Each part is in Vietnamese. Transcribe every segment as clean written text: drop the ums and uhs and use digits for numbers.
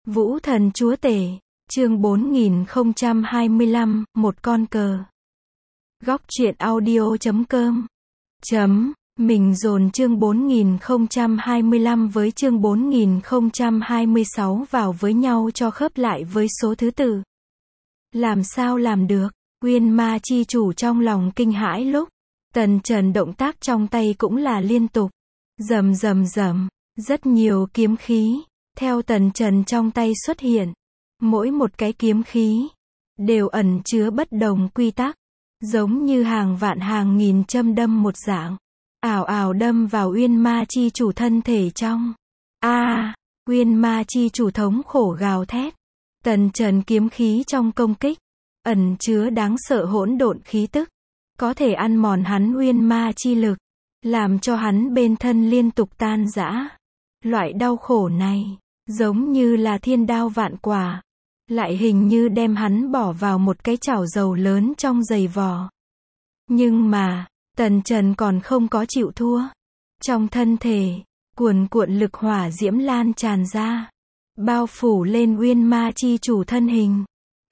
Vũ thần chúa tể, chương 4025, một con cờ. Góc truyện audio.com Mình dồn chương 4025 với chương 4026 vào với nhau cho khớp lại với số thứ tự. Làm sao làm được? Uyên Ma chi chủ trong lòng kinh hãi lúc Tần Trần động tác trong tay cũng là liên tục. Rầm rầm rầm, rất nhiều kiếm khí theo Tần Trần trong tay xuất hiện. Mỗi một cái kiếm khí đều ẩn chứa bất đồng quy tắc, giống như hàng vạn hàng nghìn châm đâm một dạng, ảo ảo đâm vào Uyên Ma chi chủ thân thể trong. Uyên Ma chi chủ thống khổ gào thét. Tần Trần kiếm khí trong công kích ẩn chứa đáng sợ hỗn độn khí tức, có thể ăn mòn hắn Uyên Ma chi lực, làm cho hắn bên thân liên tục tan rã. Loại đau khổ này giống như là thiên đao vạn quả, lại hình như đem hắn bỏ vào một cái chảo dầu lớn trong giày vò. Nhưng mà Tần Trần còn không có chịu thua. Trong thân thể cuồn cuộn lực hỏa diễm lan tràn ra, bao phủ lên Uyên Ma chi chủ thân hình.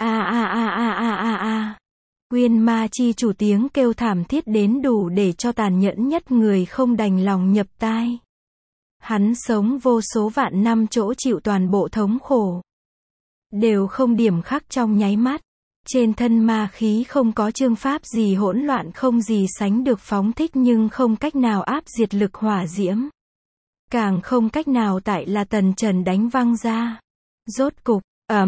Uyên Ma chi chủ tiếng kêu thảm thiết đến đủ để cho tàn nhẫn nhất người không đành lòng nhập tai. Hắn sống vô số vạn năm chỗ chịu toàn bộ thống khổ, đều không điểm khắc trong nháy mắt. Trên thân ma khí không có chương pháp gì hỗn loạn không gì sánh được phóng thích, nhưng không cách nào áp diệt lực hỏa diễm, càng không cách nào tại là Tần Trần đánh văng ra. Rốt cục,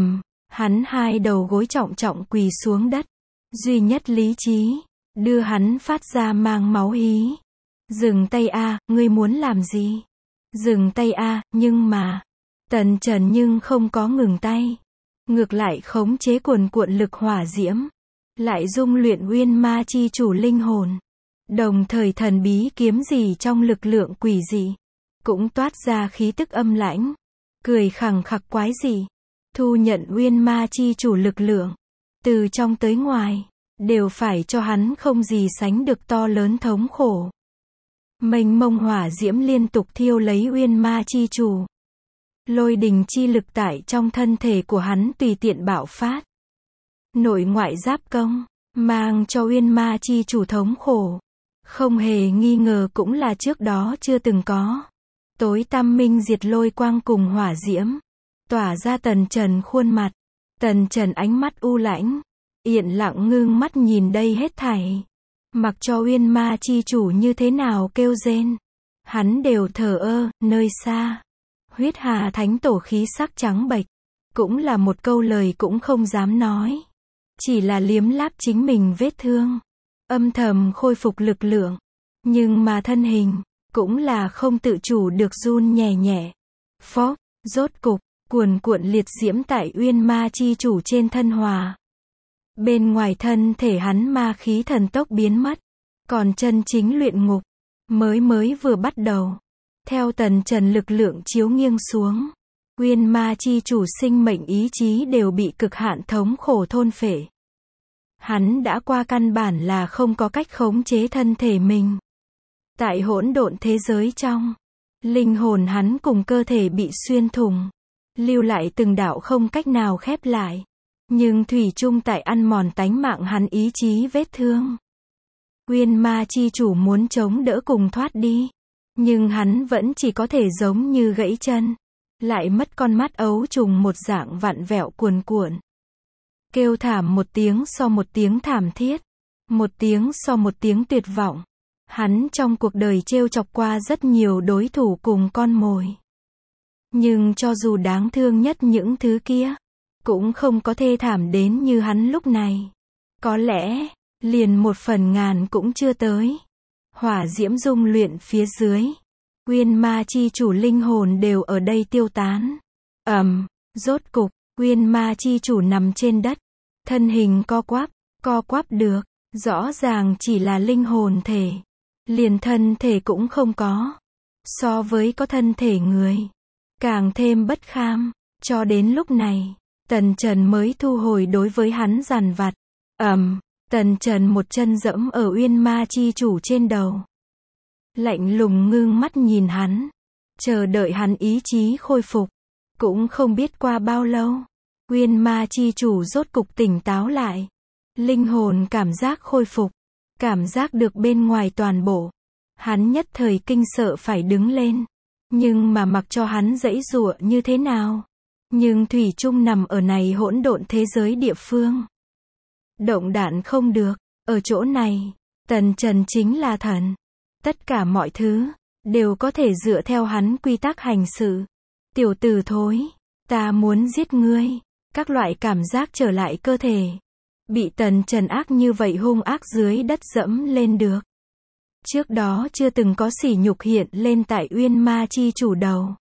hắn hai đầu gối trọng trọng quỳ xuống đất. Duy nhất lý trí đưa hắn phát ra mang máu hí. Dừng tay ngươi muốn làm gì? Dừng tay nhưng mà Tần Trần nhưng không có ngừng tay, ngược lại khống chế cuồn cuộn lực hỏa diễm, lại dung luyện Uyên Ma chi chủ linh hồn. Đồng thời thần bí kiếm gì trong lực lượng quỷ dị cũng toát ra khí tức âm lãnh, cười khẳng khặc quái dị, thu nhận Uyên Ma chi chủ lực lượng, từ trong tới ngoài đều phải cho hắn không gì sánh được to lớn thống khổ. Mênh mông hỏa diễm liên tục thiêu lấy Uyên Ma chi chủ. Lôi đình chi lực tại trong thân thể của hắn tùy tiện bạo phát. Nội ngoại giáp công, mang cho Uyên Ma chi chủ thống khổ, không hề nghi ngờ cũng là trước đó chưa từng có. Tối tăm minh diệt lôi quang cùng hỏa diễm tỏa ra Tần Trần khuôn mặt. Tần Trần ánh mắt u lãnh, yên lặng ngưng mắt nhìn đây hết thảy. Mặc cho Uyên Ma chi chủ như thế nào kêu rên, hắn đều thờ ơ. Nơi xa, Huyết Hà Thánh Tổ khí sắc trắng bệch, cũng là một câu lời cũng không dám nói, chỉ là liếm láp chính mình vết thương, âm thầm khôi phục lực lượng. Nhưng mà thân hình cũng là không tự chủ được run nhẹ nhẹ. Phốc, rốt cục, cuồn cuộn liệt diễm tại Uyên Ma chi chủ trên thân hòa. Bên ngoài thân thể hắn ma khí thần tốc biến mất, còn chân chính luyện ngục mới vừa bắt đầu. Theo Tần Trần lực lượng chiếu nghiêng xuống, Uyên Ma chi chủ sinh mệnh ý chí đều bị cực hạn thống khổ thôn phệ. Hắn đã qua căn bản là không có cách khống chế thân thể mình. Tại hỗn độn thế giới trong, linh hồn hắn cùng cơ thể bị xuyên thủng, lưu lại từng đạo không cách nào khép lại, nhưng thủy chung tại ăn mòn tánh mạng hắn ý chí vết thương. Uyên Ma chi chủ muốn chống đỡ cùng thoát đi, nhưng hắn vẫn chỉ có thể giống như gãy chân, lại mất con mắt ấu trùng một dạng vặn vẹo cuồn cuộn. Kêu thảm một tiếng so một tiếng thảm thiết, một tiếng so một tiếng tuyệt vọng. Hắn trong cuộc đời trêu chọc qua rất nhiều đối thủ cùng con mồi, nhưng cho dù đáng thương nhất những thứ kia, cũng không có thê thảm đến như hắn lúc này. Có lẽ liền 1/1000 cũng chưa tới. Hỏa diễm dung luyện phía dưới, Uyên Ma chi chủ linh hồn đều ở đây tiêu tán. Rốt cục, Uyên Ma chi chủ nằm trên đất, thân hình co quắp được, rõ ràng chỉ là linh hồn thể, liền thân thể cũng không có. So với có thân thể người, càng thêm bất kham. Cho đến lúc này, Tần Trần mới thu hồi đối với hắn giàn vặt. Tần Trần một chân dẫm ở Uyên Ma chi chủ trên đầu, lạnh lùng ngưng mắt nhìn hắn, chờ đợi hắn ý chí khôi phục. Cũng không biết qua bao lâu, Uyên Ma chi chủ rốt cục tỉnh táo lại. Linh hồn cảm giác khôi phục, cảm giác được bên ngoài toàn bộ. Hắn nhất thời kinh sợ phải đứng lên. Nhưng mà mặc cho hắn giãy giụa như thế nào, nhưng thủy chung nằm ở này hỗn độn thế giới địa phương. Động đạn không được, ở chỗ này, Tần Trần chính là thần. Tất cả mọi thứ, đều có thể dựa theo hắn quy tắc hành sự. Tiểu tử thối, ta muốn giết ngươi. Các loại cảm giác trở lại cơ thể. Bị Tần Trần ác như vậy hung ác dưới đất dẫm lên được. Trước đó chưa từng có sỉ nhục hiện lên tại Uyên Ma chi chủ đầu.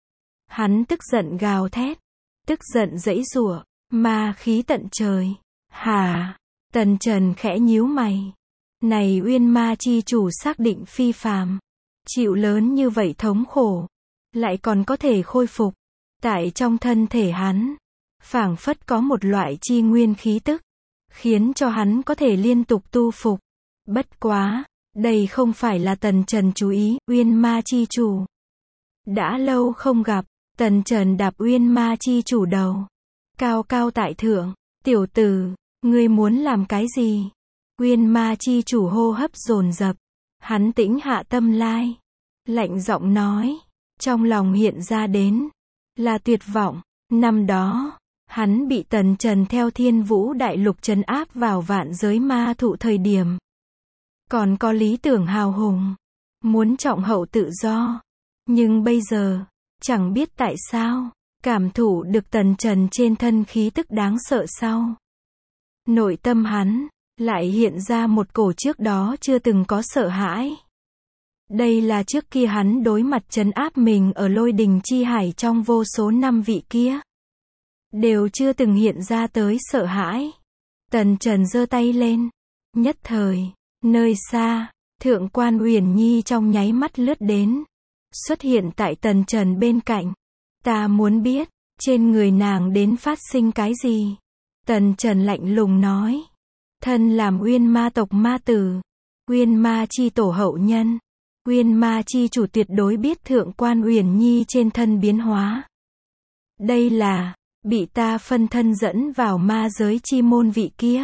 Hắn tức giận gào thét, tức giận giãy giụa, ma khí tận trời. Hả? Tần Trần khẽ nhíu mày. Này Uyên Ma chi chủ xác định phi phàm, chịu lớn như vậy thống khổ, lại còn có thể khôi phục. Tại trong thân thể hắn, phảng phất có một loại chi nguyên khí tức, khiến cho hắn có thể liên tục tu phục. Bất quá, đây không phải là Tần Trần chú ý, Uyên Ma chi chủ. Đã lâu không gặp, Tần Trần đạp Uyên Ma chi chủ đầu. Cao cao tại thượng, tiểu tử, ngươi muốn làm cái gì? Uyên Ma chi chủ hô hấp dồn dập. Hắn tĩnh hạ tâm lai. Lạnh giọng nói. Trong lòng hiện ra đến là tuyệt vọng. Năm đó, hắn bị Tần Trần theo Thiên Vũ Đại Lục trấn áp vào vạn giới ma thụ thời điểm. Còn có lý tưởng hào hùng, muốn trọng hậu tự do. Nhưng bây giờ, chẳng biết tại sao, cảm thụ được Tần Trần trên thân khí tức đáng sợ sau. Nội tâm hắn, lại hiện ra một cổ trước đó chưa từng có sợ hãi. Đây là trước kia hắn đối mặt trấn áp mình ở Lôi Đình Chi Hải trong vô số năm vị kia. Đều chưa từng hiện ra tới sợ hãi. Tần Trần giơ tay lên. Nhất thời, nơi xa, Thượng quan Uyển Nhi trong nháy mắt lướt đến. Xuất hiện tại Tần Trần bên cạnh. Ta muốn biết, trên người nàng đến phát sinh cái gì? Tần Trần lạnh lùng nói. Thân làm Uyên Ma tộc ma tử, Uyên Ma chi tổ hậu nhân, Uyên Ma chi chủ tuyệt đối biết Thượng quan Uyển Nhi trên thân biến hóa. Đây là, bị ta phân thân dẫn vào ma giới chi môn vị kia.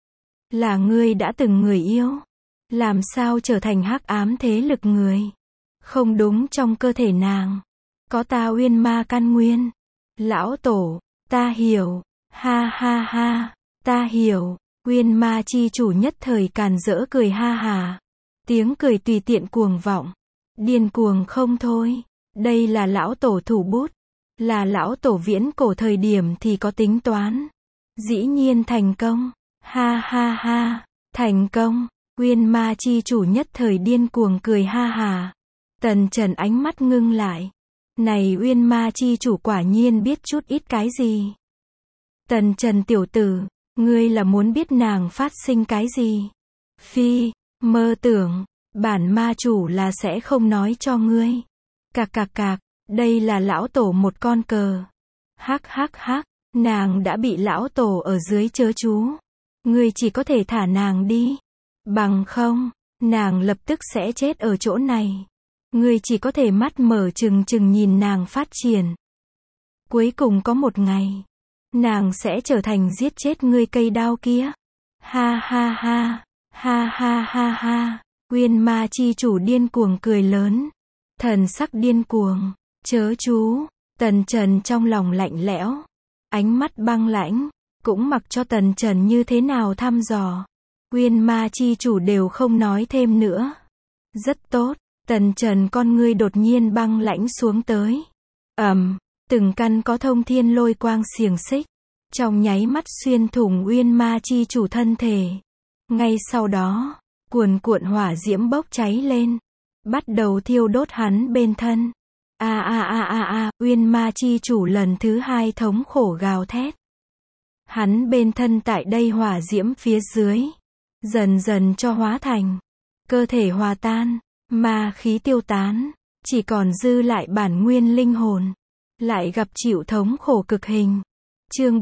Là ngươi đã từng người yêu. Làm sao trở thành hắc ám thế lực người? Không đúng, trong cơ thể nàng có ta Uyên Ma căn nguyên. Lão tổ, ta hiểu. Ha ha ha, ta hiểu. Uyên Ma chi chủ nhất thời càn rỡ cười ha hà. Tiếng cười tùy tiện cuồng vọng, điên cuồng không thôi. Đây là lão tổ thủ bút, là lão tổ viễn cổ thời điểm thì có tính toán. Dĩ nhiên thành công. Ha ha ha, thành công. Uyên Ma chi chủ nhất thời điên cuồng cười ha hà. Tần Trần ánh mắt ngưng lại. Này Uyên Ma chi chủ quả nhiên biết chút ít cái gì. Tần Trần tiểu tử, ngươi là muốn biết nàng phát sinh cái gì? Phi, mơ tưởng, bản ma chủ là sẽ không nói cho ngươi. Cạc cạc cạc, đây là lão tổ một con cờ. Hắc hắc hắc, nàng đã bị lão tổ ở dưới chớ chú. Ngươi chỉ có thể thả nàng đi. Bằng không, nàng lập tức sẽ chết ở chỗ này. Ngươi chỉ có thể mắt mở trừng trừng nhìn nàng phát triển. Cuối cùng có một ngày, nàng sẽ trở thành giết chết ngươi cây đao kia. Ha ha ha, ha ha ha ha. Uyên Ma chi chủ điên cuồng cười lớn. Thần sắc điên cuồng, chớ chú. Tần Trần trong lòng lạnh lẽo, ánh mắt băng lãnh, cũng mặc cho Tần Trần như thế nào thăm dò. Uyên Ma chi chủ đều không nói thêm nữa. Rất tốt. Tần Trần con ngươi đột nhiên băng lãnh xuống tới. Từng căn có thông thiên lôi quang xiềng xích, trong nháy mắt xuyên thủng Uyên Ma chi chủ thân thể. Ngay sau đó, cuồn cuộn hỏa diễm bốc cháy lên, bắt đầu thiêu đốt hắn bên thân. Uyên Ma chi chủ lần thứ hai thống khổ gào thét. Hắn bên thân tại đây hỏa diễm phía dưới, dần dần cho hóa thành, cơ thể hòa tan, ma khí tiêu tán, chỉ còn dư lại bản nguyên linh hồn, lại gặp chịu thống khổ cực hình. Chương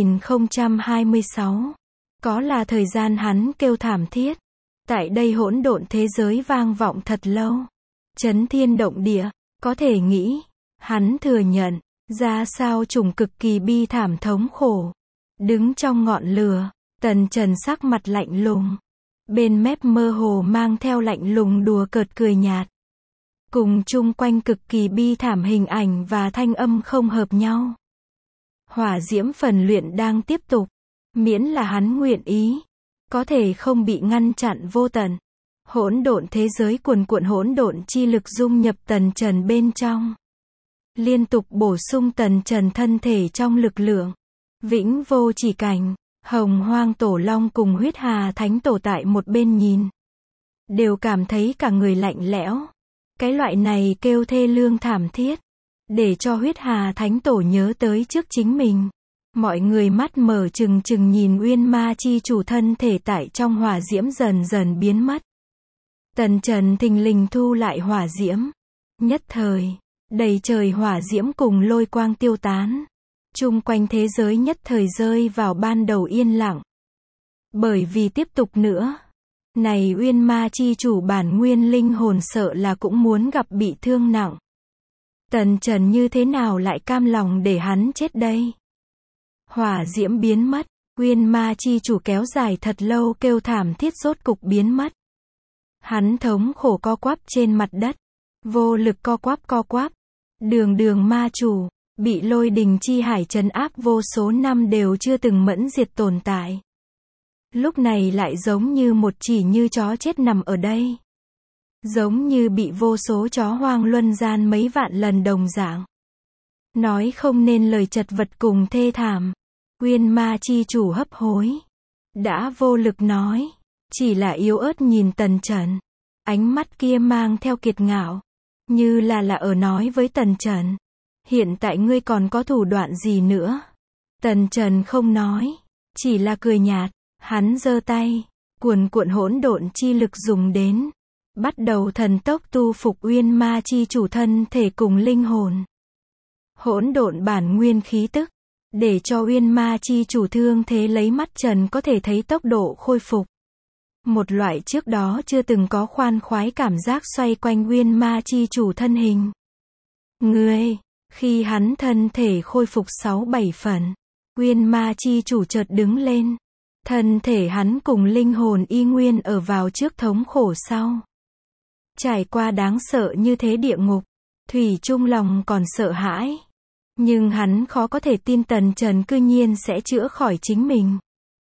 4026. Có là thời gian hắn kêu thảm thiết. Tại đây hỗn độn thế giới vang vọng thật lâu, chấn thiên động địa. Có thể nghĩ, hắn thừa nhận, Ra sao chủng cực kỳ bi thảm thống khổ. Đứng trong ngọn lửa, Tần Trần sắc mặt lạnh lùng. Bên mép mơ hồ mang theo lạnh lùng đùa cợt cười nhạt. Cùng chung quanh cực kỳ bi thảm hình ảnh và thanh âm không hợp nhau. Hỏa diễm phần luyện đang tiếp tục. Miễn là hắn nguyện ý. Có thể không bị ngăn chặn vô tận. Hỗn độn thế giới cuồn cuộn hỗn độn chi lực dung nhập Tần Trần bên trong. Liên tục bổ sung Tần Trần thân thể trong lực lượng. Vĩnh vô chỉ cảnh, Hồng Hoang Tổ Long cùng Huyết Hà Thánh Tổ tại một bên nhìn. Đều cảm thấy cả người lạnh lẽo. Cái loại này kêu thê lương thảm thiết. Để cho Huyết Hà Thánh Tổ nhớ tới trước chính mình. Mọi người mắt mở trừng trừng nhìn Uyên Ma Chi chủ thân thể tại trong hỏa diễm dần dần biến mất. Tần Trần thình lình thu lại hỏa diễm. Nhất thời, đầy trời hỏa diễm cùng lôi quang tiêu tán. Chung quanh thế giới nhất thời rơi vào ban đầu yên lặng. Bởi vì tiếp tục nữa, này Uyên Ma Chi chủ bản nguyên linh hồn sợ là cũng muốn gặp bị thương nặng. Tần Trần như thế nào lại cam lòng để hắn chết đây? Hỏa diễm biến mất, Uyên Ma Chi chủ kéo dài thật lâu kêu thảm thiết rốt cục biến mất. Hắn thống khổ co quắp trên mặt đất, vô lực co quắp. Đường ma chủ, bị lôi đình chi hải trấn áp vô số năm đều chưa từng mẫn diệt tồn tại. Lúc này lại giống như một chỉ như chó chết nằm ở đây. Giống như bị vô số chó hoang luân gian mấy vạn lần đồng dạng. Nói không nên lời chật vật cùng thê thảm. Uyên Ma Chi chủ hấp hối. Đã vô lực nói. Chỉ là yếu ớt nhìn Tần Trần. Ánh mắt kia mang theo kiệt ngạo. Như là ở nói với Tần Trần. Hiện tại ngươi còn có thủ đoạn gì nữa? Tần Trần không nói. Chỉ là cười nhạt. Hắn giơ tay. Cuồn cuộn hỗn độn chi lực dùng đến. Bắt đầu thần tốc tu phục Uyên Ma Chi chủ thân thể cùng linh hồn. Hỗn độn bản nguyên khí tức. Để cho Uyên Ma Chi chủ thương thế lấy mắt trần có thể thấy tốc độ khôi phục. Một loại trước đó chưa từng có khoan khoái cảm giác xoay quanh Uyên Ma Chi chủ thân hình. Ngươi, khi hắn thân thể khôi phục 6-7 phần, Uyên Ma Chi chủ chợt đứng lên. Thân thể hắn cùng linh hồn y nguyên ở vào trước thống khổ sau. Trải qua đáng sợ như thế địa ngục, thủy chung lòng còn sợ hãi. Nhưng hắn khó có thể tin Tần Trần cư nhiên sẽ chữa khỏi chính mình.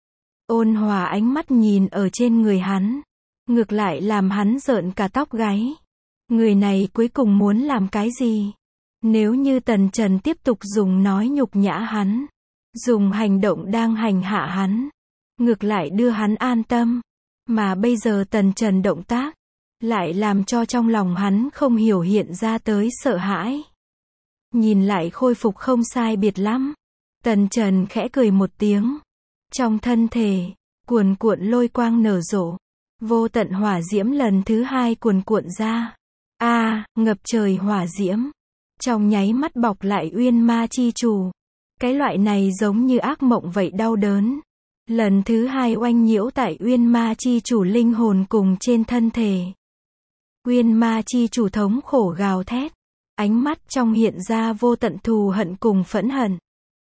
Ôn hòa ánh mắt nhìn ở trên người hắn. Ngược lại làm hắn rợn cả tóc gáy. Người này cuối cùng muốn làm cái gì? Nếu như Tần Trần tiếp tục dùng nói nhục nhã hắn. Dùng hành động đang hành hạ hắn. Ngược lại đưa hắn an tâm. Mà bây giờ Tần Trần động tác. Lại làm cho trong lòng hắn không hiểu hiện ra tới sợ hãi. Nhìn lại khôi phục không sai biệt lắm. Tần Trần khẽ cười một tiếng. Trong thân thể, cuồn cuộn lôi quang nở rộ. Vô tận hỏa diễm lần thứ hai cuồn cuộn ra. Ngập trời hỏa diễm. Trong nháy mắt bọc lại Uyên Ma Chi chủ. Cái loại này giống như ác mộng vậy đau đớn. Lần thứ hai oanh nhiễu tại Uyên Ma Chi chủ linh hồn cùng trên thân thể. Uyên Ma Chi chủ thống khổ gào thét. Ánh mắt trong hiện ra vô tận thù hận cùng phẫn hận.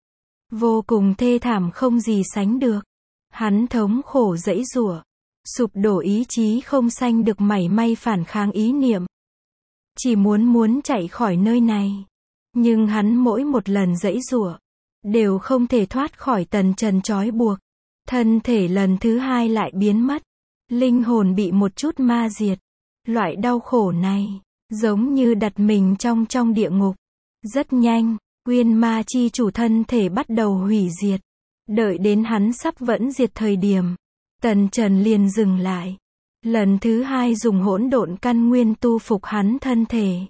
Vô cùng thê thảm không gì sánh được. Hắn thống khổ giãy giụa. Sụp đổ ý chí không sanh được mảy may phản kháng ý niệm. Chỉ muốn chạy khỏi nơi này. Nhưng hắn mỗi một lần giãy giụa. Đều không thể thoát khỏi Tần Trần trói buộc. Thân thể lần thứ hai lại biến mất. Linh hồn bị một chút ma diệt. Loại đau khổ này. Giống như đặt mình trong địa ngục. Rất nhanh, Uyên Ma Chi chủ thân thể bắt đầu hủy diệt. Đợi đến hắn sắp vẫn diệt thời điểm. Tần Trần liền dừng lại. Lần thứ hai dùng hỗn độn căn nguyên tu phục hắn thân thể.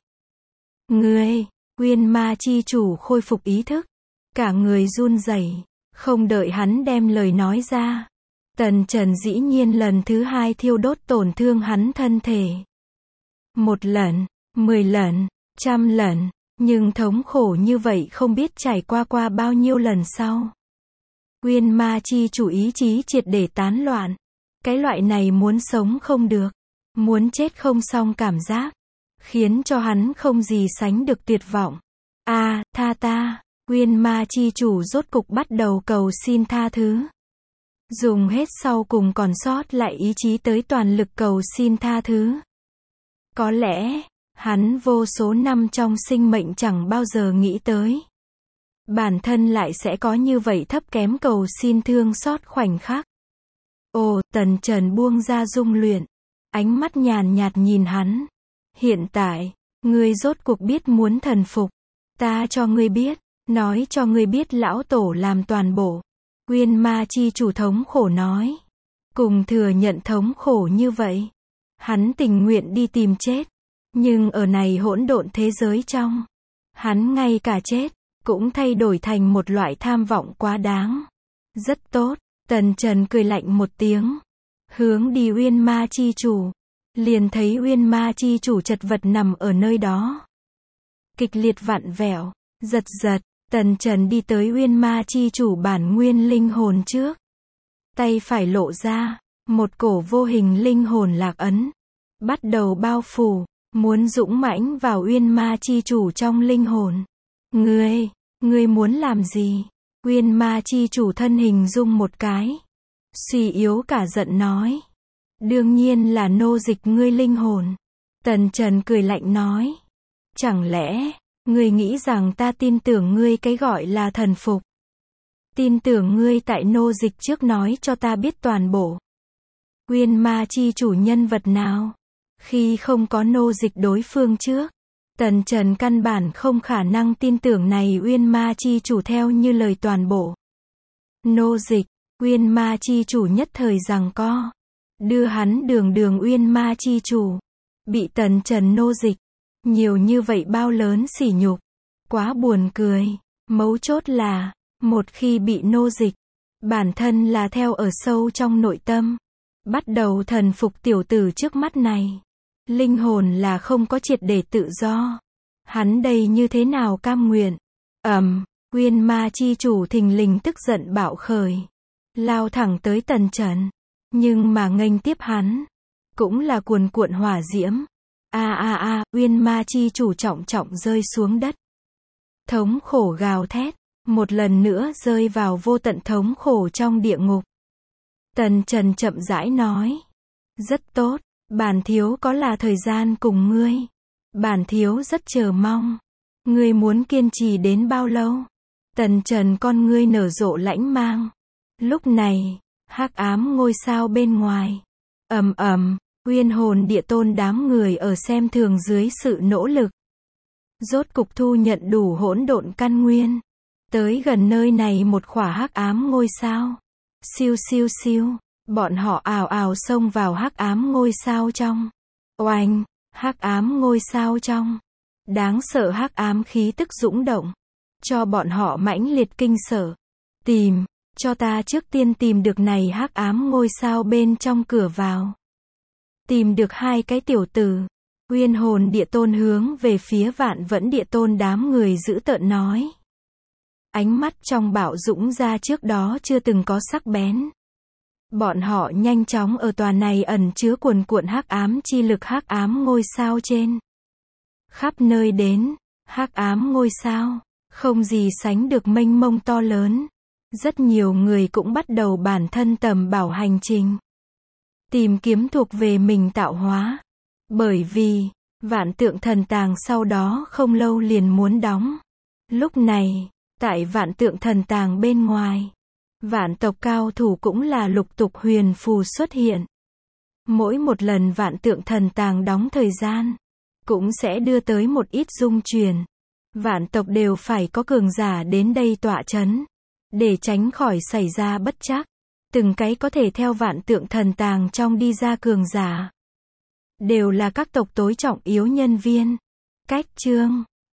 Ngươi, Uyên Ma Chi chủ khôi phục ý thức. Cả người run rẩy, không đợi hắn đem lời nói ra. Tần Trần dĩ nhiên lần thứ hai thiêu đốt tổn thương hắn thân thể. 1 lần, 10 lần, 100 lần, nhưng thống khổ như vậy không biết trải qua bao nhiêu lần sau. Uyên Ma Chi chủ ý chí triệt để tán loạn. Cái loại này muốn sống không được, muốn chết không xong cảm giác, khiến cho hắn không gì sánh được tuyệt vọng. Tha ta, Uyên Ma chi chủ rốt cục bắt đầu cầu xin tha thứ. Dùng hết sau cùng còn sót lại ý chí tới toàn lực cầu xin tha thứ. Có lẽ, hắn vô số năm trong sinh mệnh chẳng bao giờ nghĩ tới. Bản thân lại sẽ có như vậy thấp kém cầu xin thương xót khoảnh khắc. Ồ, Tần Trần buông ra dung luyện. Ánh mắt nhàn nhạt nhìn hắn. Hiện tại, ngươi rốt cuộc biết muốn thần phục. Ta cho ngươi biết, nói cho ngươi biết lão tổ làm toàn bộ. Uyên Ma chi chủ thống khổ nói. Cùng thừa nhận thống khổ như vậy. Hắn tình nguyện đi tìm chết. Nhưng ở này hỗn độn thế giới trong. Hắn ngay cả chết, cũng thay đổi thành một loại tham vọng quá đáng. Rất tốt, Tần Trần cười lạnh một tiếng. Hướng đi Uyên Ma chi chủ. Liền thấy Uyên Ma chi chủ chật vật nằm ở nơi đó. Kịch liệt vặn vẹo, giật giật. Tần Trần đi tới Uyên Ma chi chủ bản nguyên linh hồn trước. Tay phải lộ ra, một cổ vô hình linh hồn lạc ấn. Bắt đầu bao phủ, muốn dũng mãnh vào Uyên Ma chi chủ trong linh hồn. Ngươi muốn làm gì? Uyên Ma chi chủ thân hình rung một cái. Suy yếu cả giận nói. Đương nhiên là nô dịch ngươi linh hồn. Tần Trần cười lạnh nói. Chẳng lẽ, ngươi nghĩ rằng ta tin tưởng ngươi cái gọi là thần phục? Tin tưởng ngươi tại nô dịch trước nói cho ta biết toàn bộ. Uyên Ma chi chủ nhân vật nào? Khi không có nô dịch đối phương trước, Tần Trần căn bản không khả năng tin tưởng này Uyên Ma chi chủ theo như lời toàn bộ. Nô dịch, Uyên Ma chi chủ nhất thời giằng co. Đưa hắn đường Uyên Ma chi chủ. Bị Tần Trần nô dịch. Nhiều như vậy bao lớn sỉ nhục. Quá buồn cười. Mấu chốt là, một khi bị nô dịch, bản thân là theo ở sâu trong nội tâm. Bắt đầu thần phục tiểu tử trước mắt này. Linh hồn là không có triệt để tự do. Hắn đây như thế nào cam nguyện? Uyên Ma chi chủ thình lình tức giận bạo khởi. Lao thẳng tới Tần Trần. Nhưng mà nghênh tiếp hắn. Cũng là cuồn cuộn hỏa diễm. Uyên Ma chi chủ trọng rơi xuống đất. Thống khổ gào thét. Một lần nữa rơi vào vô tận thống khổ trong địa ngục. Tần Trần chậm rãi nói. Rất tốt. Bản thiếu có là thời gian cùng ngươi. Bản thiếu rất chờ mong. Ngươi muốn kiên trì đến bao lâu? Tần Trần con ngươi nở rộ lãnh mang. Lúc này, hắc ám ngôi sao bên ngoài. Uyên hồn địa tôn đám người ở xem thường dưới sự nỗ lực. Rốt cục thu nhận đủ hỗn độn căn nguyên. Tới gần nơi này một khỏa hắc ám ngôi sao. Siêu siêu siêu. Bọn họ ào ào xông vào hắc ám ngôi sao trong. Oanh, hắc ám ngôi sao trong. Đáng sợ hắc ám khí tức dũng động. Cho bọn họ mãnh liệt kinh sợ. Tìm, cho ta trước tiên tìm được này hắc ám ngôi sao bên trong cửa vào. Tìm được hai cái tiểu tử. Uyên hồn địa tôn hướng về phía Vạn Vẫn địa tôn đám người dữ tợn nói. Ánh mắt trong bạo dũng ra trước đó chưa từng có sắc bén. Bọn họ nhanh chóng ở tòa này ẩn chứa cuồn cuộn hắc ám chi lực hắc ám ngôi sao trên. Khắp nơi đến, hắc ám ngôi sao, không gì sánh được mênh mông to lớn. Rất nhiều người cũng bắt đầu bản thân tầm bảo hành trình. Tìm kiếm thuộc về mình tạo hóa. Bởi vì, Vạn Tượng Thần Tàng sau đó không lâu liền muốn đóng. Lúc này, tại Vạn Tượng Thần Tàng bên ngoài, vạn tộc cao thủ cũng là lục tục huyền phù xuất hiện. Mỗi một lần Vạn Tượng Thần Tàng đóng thời gian, cũng sẽ đưa tới một ít dung truyền. Vạn tộc đều phải có cường giả đến đây tọa chấn, để tránh khỏi xảy ra bất trắc. Từng cái có thể theo Vạn Tượng Thần Tàng trong đi ra cường giả, đều là các tộc tối trọng yếu nhân viên. Cách chương